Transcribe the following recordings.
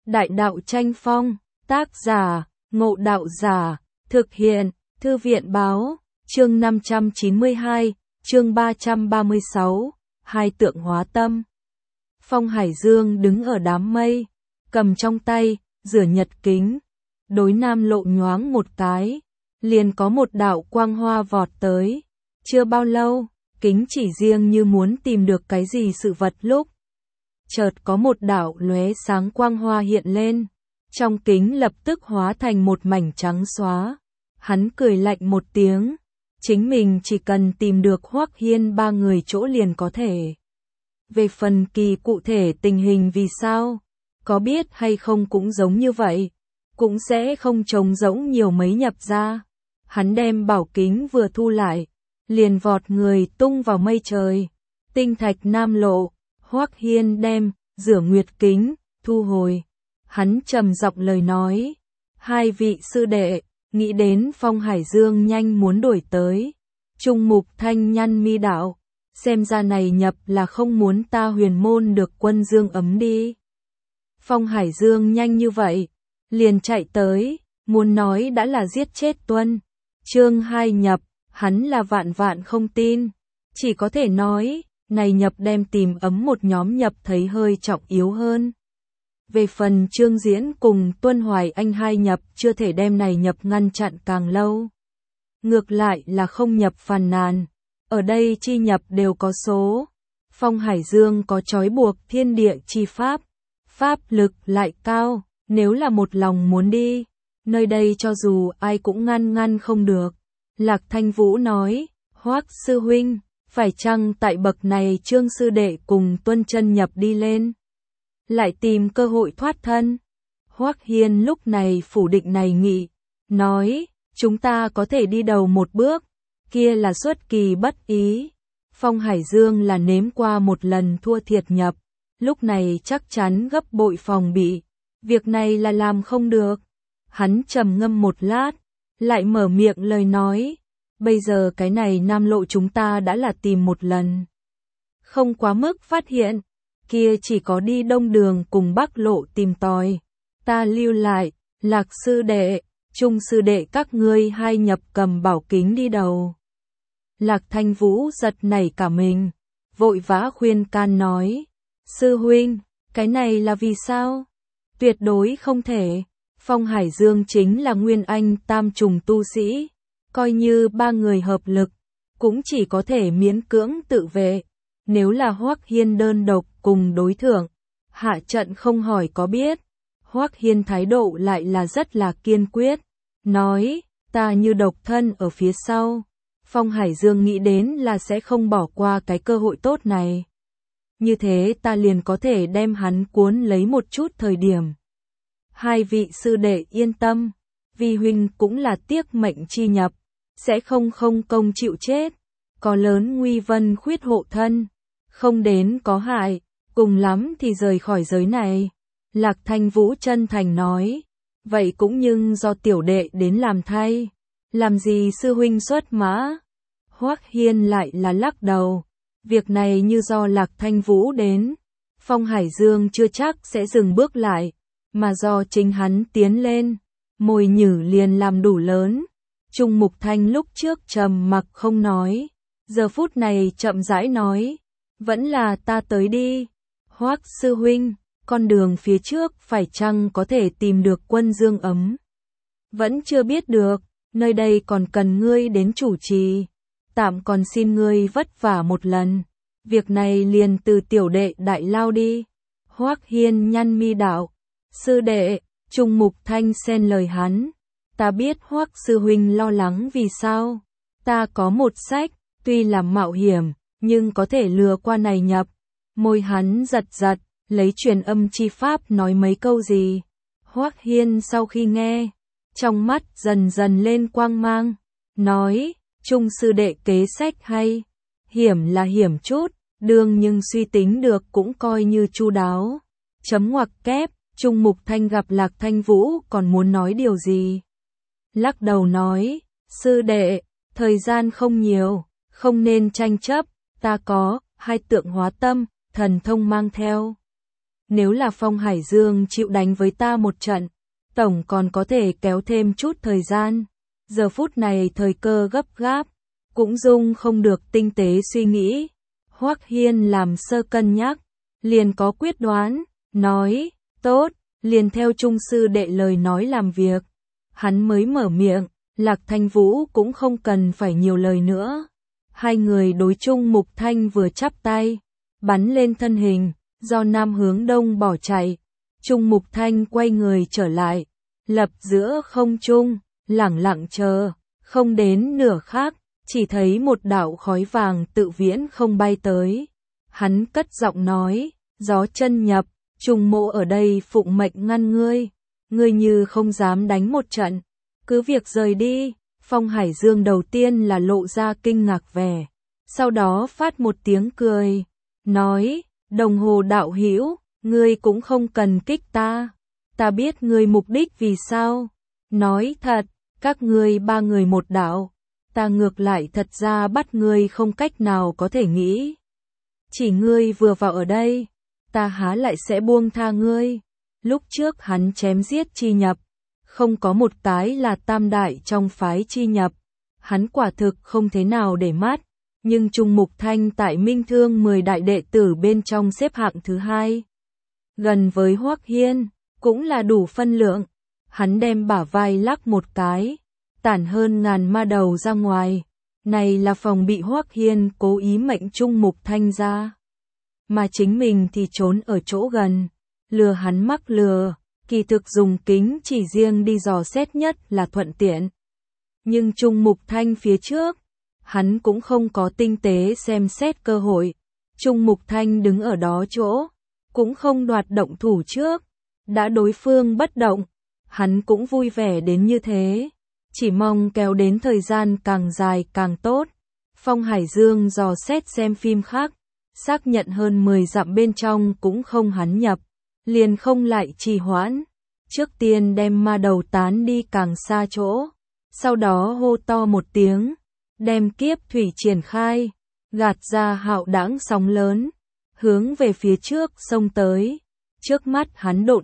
Đại đạo tranh phong, tác giả, Ngộ Đạo Giả, thực hiện, Thư viện báo, chương 592, chương 336, hai tượng hóa tâm. Phong Hải Dương đứng ở đám mây, cầm trong tay, rửa nhật kính, đối nam lộ nhoáng một cái, liền có một đạo quang hoa vọt tới. Chưa bao lâu, kính chỉ riêng như muốn tìm được cái gì sự vật lúc. Chợt có một đạo lóe sáng quang hoa hiện lên, trong kính lập tức hóa thành một mảnh trắng xóa. Hắn cười lạnh một tiếng, chính mình chỉ cần tìm được Hoắc Hiên ba người chỗ liền có thể. Về phần kỳ cụ thể tình hình vì sao, có biết hay không cũng giống như vậy, cũng sẽ không trống rỗng nhiều mấy nhập ra. Hắn đem bảo kính vừa thu lại, liền vọt người tung vào mây trời. Tinh thạch nam lộ, Hoắc Hiên đem, rửa nguyệt kính, thu hồi. Hắn trầm giọng lời nói, hai vị sư đệ, nghĩ đến Phong Hải Dương nhanh muốn đổi tới. Trung Mục Thanh nhăn mi đạo, xem ra này nhập là không muốn ta huyền môn được quân dương ấm đi. Phong Hải Dương nhanh như vậy, liền chạy tới, muốn nói đã là giết chết Tuân. Chương 2 nhập, hắn là vạn vạn không tin, chỉ có thể nói, này nhập đem tìm ấm một nhóm nhập thấy hơi trọng yếu hơn. Về phần Trương Diễn cùng Tuân Hoài Anh hai nhập chưa thể đem này nhập ngăn chặn càng lâu. Ngược lại là không nhập phàn nàn, ở đây chi nhập đều có số. Phong Hải Dương có trói buộc thiên địa chi pháp, pháp lực lại cao, nếu là một lòng muốn đi, nơi đây cho dù ai cũng ngăn không được. Lạc Thanh Vũ nói, Hoắc sư huynh, phải chăng tại bậc này Trương sư đệ cùng Tuân chân nhập đi lên, lại tìm cơ hội thoát thân. Hoắc Hiên lúc này phủ định này nghị, nói, chúng ta có thể đi đầu một bước, kia là xuất kỳ bất ý. Phong Hải Dương là nếm qua một lần thua thiệt nhập, lúc này chắc chắn gấp bội phòng bị, việc này là làm không được. Hắn trầm ngâm một lát, lại mở miệng lời nói, bây giờ cái này nam lộ chúng ta đã là tìm một lần, không quá mức phát hiện, kia chỉ có đi đông đường cùng bắc lộ tìm tòi. Ta lưu lại, Lạc sư đệ, Trung sư đệ các ngươi hai nhập cầm bảo kính đi đầu. Lạc Thanh Vũ giật nảy cả mình, vội vã khuyên can nói, sư huynh, cái này là vì sao? Tuyệt đối không thể. Phong Hải Dương chính là nguyên anh tam trùng tu sĩ, coi như ba người hợp lực, cũng chỉ có thể miễn cưỡng tự vệ. Nếu là Hoắc Hiên đơn độc cùng đối thượng, hạ trận không hỏi có biết. Hoắc Hiên thái độ lại là rất là kiên quyết, nói, ta như độc thân ở phía sau. Phong Hải Dương nghĩ đến là sẽ không bỏ qua cái cơ hội tốt này. Như thế ta liền có thể đem hắn cuốn lấy một chút thời điểm. Hai vị sư đệ yên tâm, vì huynh cũng là tiếc mệnh chi nhập, sẽ không công chịu chết, có lớn nguy vân khuyết hộ thân, không đến có hại, cùng lắm thì rời khỏi giới này. Lạc Thanh Vũ chân thành nói, vậy cũng nhưng do tiểu đệ đến làm thay, làm gì sư huynh xuất mã. Hoắc Hiên lại là lắc đầu, việc này như do Lạc Thanh Vũ đến, Phong Hải Dương chưa chắc sẽ dừng bước lại, mà do chính hắn tiến lên, mồi nhử liền làm đủ lớn. Trung Mục Thanh lúc trước trầm mặc không nói, giờ phút này chậm rãi nói, vẫn là ta tới đi. Hoắc sư huynh, con đường phía trước phải chăng có thể tìm được quân dương ấm? Vẫn chưa biết được, nơi đây còn cần ngươi đến chủ trì, tạm còn xin ngươi vất vả một lần, việc này liền từ tiểu đệ đại lao đi. Hoắc Hiên nhăn mi đạo, sư đệ. Trung Mục Thanh xen lời hắn, ta biết Hoắc sư huynh lo lắng vì sao, ta có một sách, tuy là mạo hiểm, nhưng có thể lừa qua này nhập. Môi hắn giật, lấy truyền âm chi pháp nói mấy câu gì. Hoắc Hiên sau khi nghe, trong mắt dần lên quang mang, nói, Trung sư đệ kế sách hay, hiểm là hiểm chút, đương nhưng suy tính được cũng coi như chu đáo. Chấm ngoặc kép. Trung Mục Thanh gặp Lạc Thanh Vũ còn muốn nói điều gì, lắc đầu nói, sư đệ, thời gian không nhiều, không nên tranh chấp, ta có hai tượng hóa tâm, thần thông mang theo. Nếu là Phong Hải Dương chịu đánh với ta một trận, tổng còn có thể kéo thêm chút thời gian. Giờ phút này thời cơ gấp gáp, cũng dung không được tinh tế suy nghĩ. Hoắc Hiên làm sơ cân nhắc, liền có quyết đoán, nói, tốt, liền theo Trung sư đệ lời nói làm việc. Hắn mới mở miệng, Lạc Thanh Vũ cũng không cần phải nhiều lời nữa. Hai người đối Trung Mục Thanh vừa chắp tay, bắn lên thân hình, do nam hướng đông bỏ chạy. Trung Mục Thanh quay người trở lại, lập giữa không trung, lẳng lặng chờ, không đến nửa khắc, chỉ thấy một đạo khói vàng tự viễn không bay tới. Hắn cất giọng nói, gió chân nhập, Trung mộ ở đây phụng mệnh ngăn ngươi, ngươi như không dám đánh một trận, cứ việc rời đi. Phong Hải Dương đầu tiên là lộ ra kinh ngạc vẻ, sau đó phát một tiếng cười, nói, Đồng Hồ đạo hữu, ngươi cũng không cần kích ta, ta biết ngươi mục đích vì sao. Nói thật, các ngươi ba người một đạo, ta ngược lại thật ra bắt ngươi không cách nào có thể nghĩ. Chỉ ngươi vừa vào ở đây, ta há lại sẽ buông tha ngươi. Lúc trước hắn chém giết Chi Nhập, không có một cái là tam đại trong phái Chi Nhập, hắn quả thực không thế nào để mắt, nhưng Trung Mục Thanh tại Minh Thương 10 đại đệ tử bên trong xếp hạng thứ 2. Gần với Hoắc Hiên, cũng là đủ phân lượng. Hắn đem bả vai lắc một cái, tản hơn ngàn ma đầu ra ngoài. Này là phòng bị Hoắc Hiên cố ý mệnh Trung Mục Thanh ra, mà chính mình thì trốn ở chỗ gần, lừa hắn mắc lừa, kỳ thực dùng kính chỉ riêng đi dò xét nhất là thuận tiện. Nhưng Trung Mục Thanh phía trước, hắn cũng không có tinh tế xem xét cơ hội. Trung Mục Thanh đứng ở đó chỗ, cũng không đoạt động thủ trước, đã đối phương bất động, hắn cũng vui vẻ đến như thế, chỉ mong kéo đến thời gian càng dài càng tốt. Phong Hải Dương dò xét xem phim khác, xác nhận hơn 10 dặm bên trong cũng không hắn nhập, liền không lại trì hoãn, trước tiên đem ma đầu tán đi càng xa chỗ, sau đó hô to một tiếng, đem kiếp thủy triển khai, gạt ra hạo đãng sóng lớn, hướng về phía trước xông tới. Trước mắt hắn độn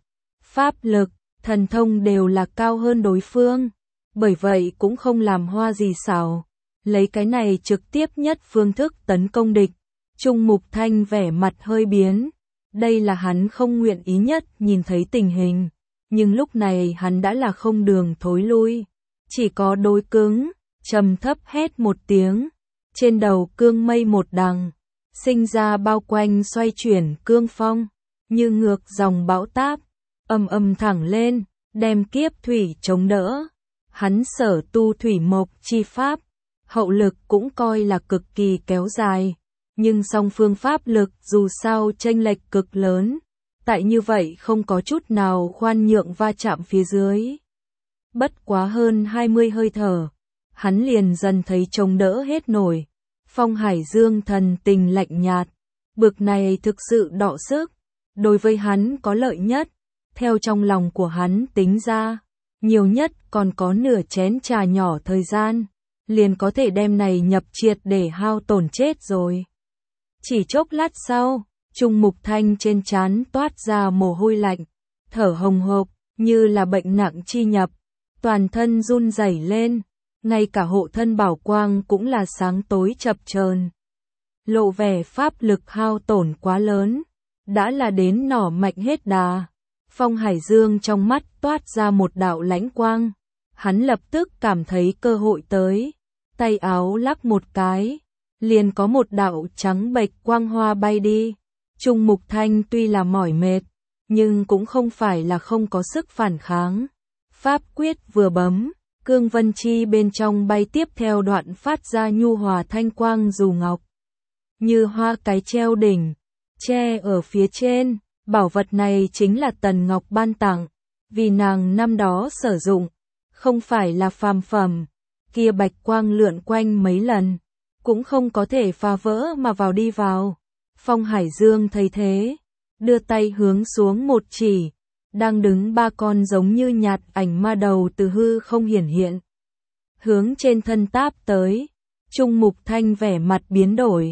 pháp lực, thần thông đều là cao hơn đối phương, bởi vậy cũng không làm hoa gì xảo, lấy cái này trực tiếp nhất phương thức tấn công địch. Trung Mục Thanh vẻ mặt hơi biến, đây là hắn không nguyện ý nhất nhìn thấy tình hình, nhưng lúc này hắn đã là không đường thối lui, chỉ có đối cứng, trầm thấp hét một tiếng, trên đầu cương mây một đằng, sinh ra bao quanh xoay chuyển cương phong, như ngược dòng bão táp, âm âm thẳng lên, đem kiếp thủy chống đỡ. Hắn sở tu thủy mộc chi pháp, hậu lực cũng coi là cực kỳ kéo dài, nhưng song phương pháp lực dù sao chênh lệch cực lớn, tại như vậy không có chút nào khoan nhượng va chạm phía dưới. Bất quá hơn 20 hơi thở, hắn liền dần thấy chống đỡ hết nổi. Phong Hải Dương thần tình lạnh nhạt, bực này thực sự đọ sức, đối với hắn có lợi nhất, theo trong lòng của hắn tính ra, nhiều nhất còn có nửa chén trà nhỏ thời gian, liền có thể đem này nhập triệt để hao tổn chết rồi. Chỉ chốc lát sau, Trung Mục Thanh trên trán toát ra mồ hôi lạnh, thở hồng hộc, như là bệnh nặng chi nhập, toàn thân run rẩy lên, ngay cả hộ thân bảo quang cũng là sáng tối chập chờn. Lộ vẻ pháp lực hao tổn quá lớn, đã là đến nỏ mạnh hết đà. Phong Hải Dương trong mắt toát ra một đạo lãnh quang, hắn lập tức cảm thấy cơ hội tới, tay áo lắc một cái, liền có một đạo trắng bệch quang hoa bay đi. Trung Mục Thanh tuy là mỏi mệt, nhưng cũng không phải là không có sức phản kháng. Pháp quyết vừa bấm, cương vân chi bên trong bay tiếp theo đoạn phát ra nhu hòa thanh quang dù ngọc, như hoa cái treo đỉnh, che ở phía trên. Bảo vật này chính là Tần Ngọc ban tặng, vì nàng năm đó sử dụng, không phải là phàm phẩm, kia bạch quang lượn quanh mấy lần, cũng không có thể phá vỡ mà vào đi vào. Phong Hải Dương thấy thế, đưa tay hướng xuống một chỉ, đang đứng ba con giống như nhạt ảnh ma đầu từ hư không hiển hiện, hướng trên thân táp tới. Trung Mục Thanh vẻ mặt biến đổi,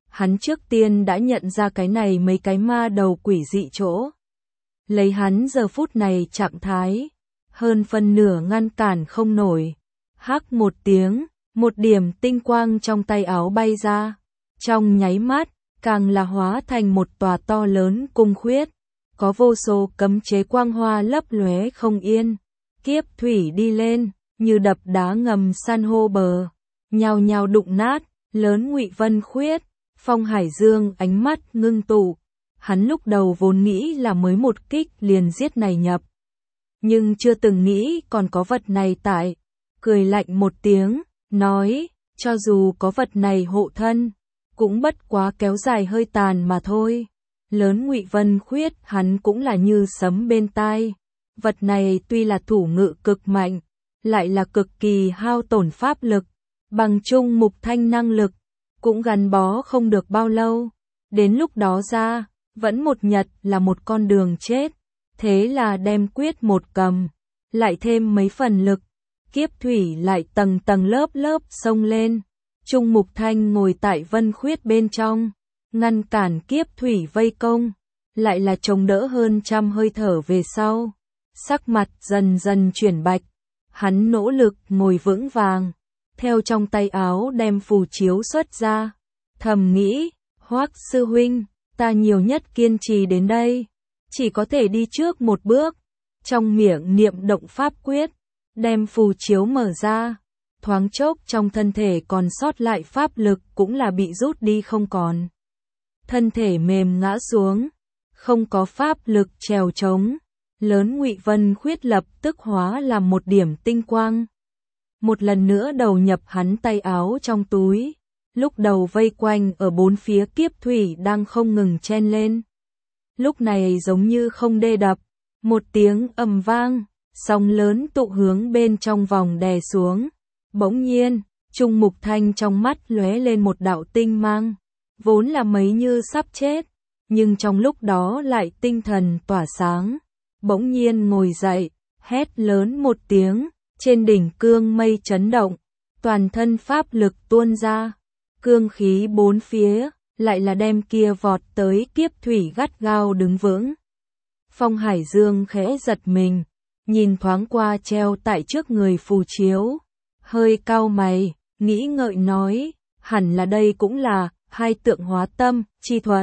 hắn trước tiên đã nhận ra cái này mấy cái ma đầu quỷ dị chỗ. Lấy hắn giờ phút này trạng thái, hơn phân nửa ngăn cản không nổi. Hắc một tiếng, một điểm tinh quang trong tay áo bay ra. Trong nháy mắt, càng là hóa thành một tòa to lớn cung khuyết. Có vô số cấm chế quang hoa lấp lóe không yên. Kiếp thủy đi lên, như đập đá ngầm san hô bờ. Nhào nhào đụng nát, lớn Ngụy Vân Khuyết. Phong Hải Dương ánh mắt ngưng tụ. Hắn lúc đầu vốn nghĩ là mới một kích liền giết này nhập. Nhưng chưa từng nghĩ còn có vật này tại. Cười lạnh một tiếng, nói, cho dù có vật này hộ thân, cũng bất quá kéo dài hơi tàn mà thôi. Lớn Ngụy Vân Khuyết hắn cũng là như sấm bên tai. Vật này tuy là thủ ngự cực mạnh, lại là cực kỳ hao tổn pháp lực, bằng chung Mục Thanh năng lực, cũng gắn bó không được bao lâu. Đến lúc đó ra, vẫn một nhật là một con đường chết. Thế là đem quyết một cầm, lại thêm mấy phần lực, kiếp thủy lại tầng tầng lớp lớp xông lên. Trung Mục Thanh ngồi tại Vân Khuyết bên trong, ngăn cản kiếp thủy vây công, lại là chống đỡ hơn trăm hơi thở về sau. Sắc mặt dần dần chuyển bạch, hắn nỗ lực ngồi vững vàng, theo trong tay áo đem phù chiếu xuất ra. Thầm nghĩ, Hoắc sư huynh, ta nhiều nhất kiên trì đến đây, chỉ có thể đi trước một bước. Trong miệng niệm động pháp quyết, đem phù chiếu mở ra, thoáng chốc trong thân thể còn sót lại pháp lực cũng là bị rút đi không còn. Thân thể mềm ngã xuống, không có pháp lực trèo trống, lớn Ngụy Vân Khuyết lập tức hóa làm một điểm tinh quang. Một lần nữa đầu nhập hắn tay áo trong túi, lúc đầu vây quanh ở bốn phía kiếp thủy đang không ngừng chen lên. Lúc này giống như không đê đập, một tiếng ầm vang, sóng lớn tụ hướng bên trong vòng đè xuống. Bỗng nhiên, Trung Mục Thanh trong mắt lóe lên một đạo tinh mang, vốn là mấy như sắp chết, nhưng trong lúc đó lại tinh thần tỏa sáng. Bỗng nhiên ngồi dậy, hét lớn một tiếng, trên đỉnh cương mây chấn động, toàn thân pháp lực tuôn ra, cương khí bốn phía, lại là đem kia vọt tới kiếp thủy gắt gao đứng vững. Phong Hải Dương khẽ giật mình, nhìn thoáng qua treo tại trước người phù chiếu, hơi cau mày, nghĩ ngợi nói, hẳn là đây cũng là hai tượng hóa tâm, chi thuật.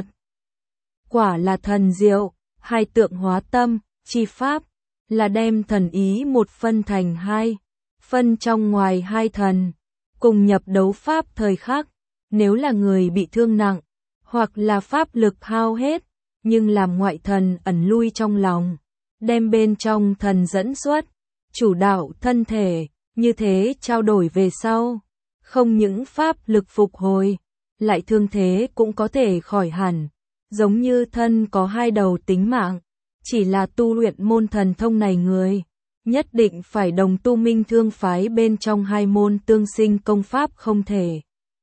Quả là thần diệu, hai tượng hóa tâm, chi pháp, là đem thần ý một phân thành hai, phân trong ngoài hai thần, cùng nhập đấu pháp thời khắc. Nếu là người bị thương nặng, hoặc là pháp lực hao hết, nhưng làm ngoại thần ẩn lui trong lòng, đem bên trong thần dẫn xuất, chủ đạo thân thể, như thế trao đổi về sau, không những pháp lực phục hồi, lại thương thế cũng có thể khỏi hẳn, giống như thân có hai đầu tính mạng, chỉ là tu luyện môn thần thông này người, nhất định phải đồng tu Minh Thương phái bên trong hai môn tương sinh công pháp không thể.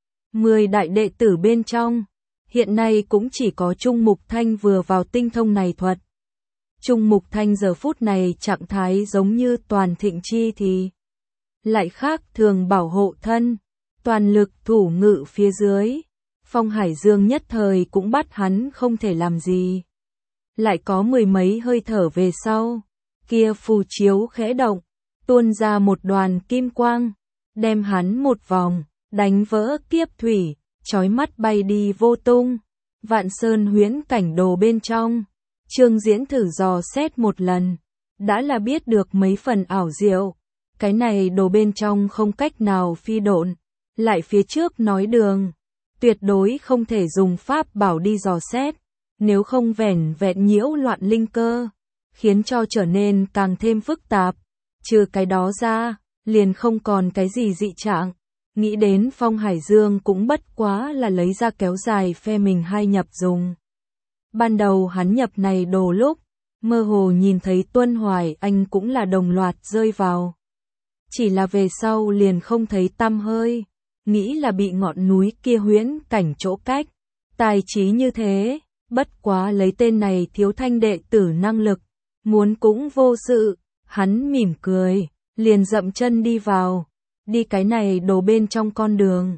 10 đại đệ tử bên trong, hiện nay cũng chỉ có Trung Mục Thanh vừa vào tinh thông này thuật. Trung Mục Thanh giờ phút này trạng thái giống như toàn thịnh chi thì lại khác thường bảo hộ thân, toàn lực thủ ngự phía dưới. Phong Hải Dương nhất thời cũng bắt hắn không thể làm gì. Lại có mười mấy hơi thở về sau, kia phù chiếu khẽ động, tuôn ra một đoàn kim quang, đem hắn một vòng, đánh vỡ kiếp thủy, chói mắt bay đi vô tung. Vạn Sơn huyễn cảnh đồ bên trong, Trương Diễn thử dò xét một lần, đã là biết được mấy phần ảo diệu. Cái này đồ bên trong không cách nào phi độn, lại phía trước nói đường, tuyệt đối không thể dùng pháp bảo đi dò xét, nếu không vẻn vẹn nhiễu loạn linh cơ, khiến cho trở nên càng thêm phức tạp. Trừ cái đó ra, liền không còn cái gì dị trạng. Nghĩ đến Phong Hải Dương cũng bất quá là lấy ra kéo dài phe mình hai nhập dùng. Ban đầu hắn nhập này đồ lúc, mơ hồ nhìn thấy Tuân Hoài Anh cũng là đồng loạt rơi vào. Chỉ là về sau liền không thấy tăm hơi, nghĩ là bị ngọn núi kia huyễn cảnh chỗ cách. Tài trí như thế, bất quá lấy tên này thiếu thanh đệ tử năng lực, muốn cũng vô sự. Hắn mỉm cười, liền dậm chân đi vào. Đi cái này đồ bên trong con đường,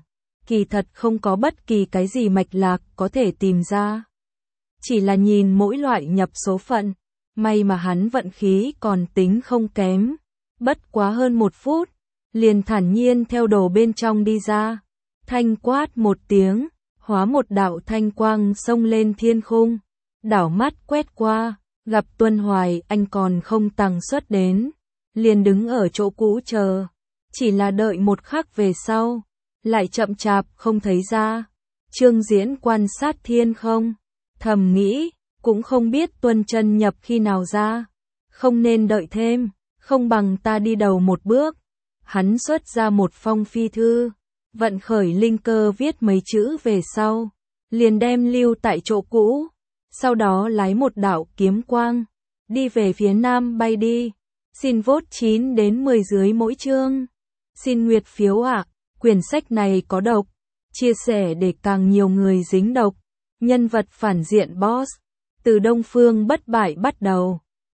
kỳ thật không có bất kỳ cái gì mạch lạc có thể tìm ra. Chỉ là nhìn mỗi loại nhập số phận, may mà hắn vận khí còn tính không kém. Bất quá hơn 1 phút, liền thản nhiên theo đồ bên trong đi ra. Thanh quát một tiếng, hóa một đạo thanh quang xông lên thiên khung. Đảo mắt quét qua, gặp Tuân Hoài Anh còn không tăng xuất đến. Liền đứng ở chỗ cũ chờ. Chỉ là đợi một khắc về sau, lại chậm chạp không thấy ra. Trương Diễn quan sát thiên không, thầm nghĩ, cũng không biết Tuân Chân nhập khi nào ra. Không nên đợi thêm, không bằng ta đi đầu một bước. Hắn xuất ra một phong phi thư, vận khởi linh cơ viết mấy chữ về sau, liền đem lưu tại chỗ cũ. Sau đó lái một đạo kiếm quang, đi về phía nam bay đi. Xin vote 9 đến 10 dưới mỗi chương. Xin nguyệt phiếu ạ. Quyển sách này có độc. Chia sẻ để càng nhiều người dính độc. Nhân vật phản diện boss. Từ Đông Phương bất bại bắt đầu.